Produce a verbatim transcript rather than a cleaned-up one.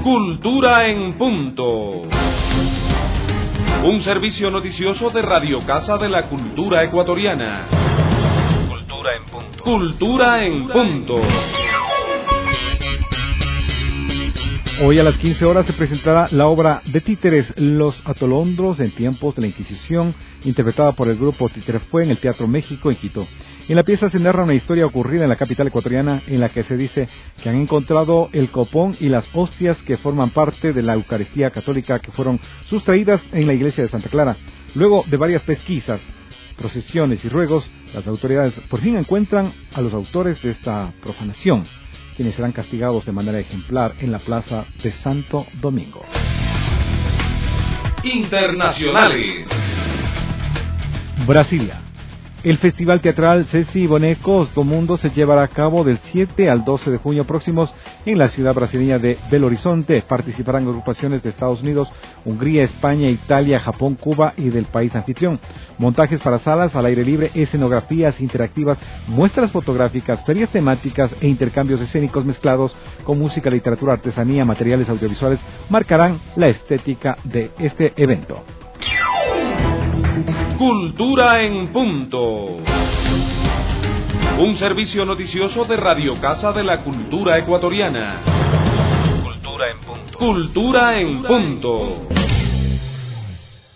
Cultura en punto. Un servicio noticioso de Radio Casa de la Cultura Ecuatoriana. Cultura en punto. Cultura en punto. Hoy a las quince horas se presentará la obra de títeres Los Atolondros en tiempos de la Inquisición, interpretada por el grupo Títerefue en el Teatro México en Quito. En la pieza se narra una historia ocurrida en la capital ecuatoriana en la que se dice que han encontrado el copón y las hostias que forman parte de la Eucaristía católica que fueron sustraídas en la iglesia de Santa Clara. Luego de varias pesquisas, procesiones y ruegos, las autoridades por fin encuentran a los autores de esta profanación, quienes serán castigados de manera ejemplar en la plaza de Santo Domingo. Internacionales. Brasilia. El Festival Teatral Ceci Bonecos do Mundo se llevará a cabo del siete al doce de junio próximos en la ciudad brasileña de Belo Horizonte. Participarán agrupaciones de Estados Unidos, Hungría, España, Italia, Japón, Cuba y del país anfitrión. Montajes para salas al aire libre, escenografías interactivas, muestras fotográficas, ferias temáticas e intercambios escénicos mezclados con música, literatura, artesanía, materiales audiovisuales marcarán la estética de este evento. Cultura en punto. Un servicio noticioso de Radio Casa de la Cultura Ecuatoriana. Cultura en punto. Cultura en punto.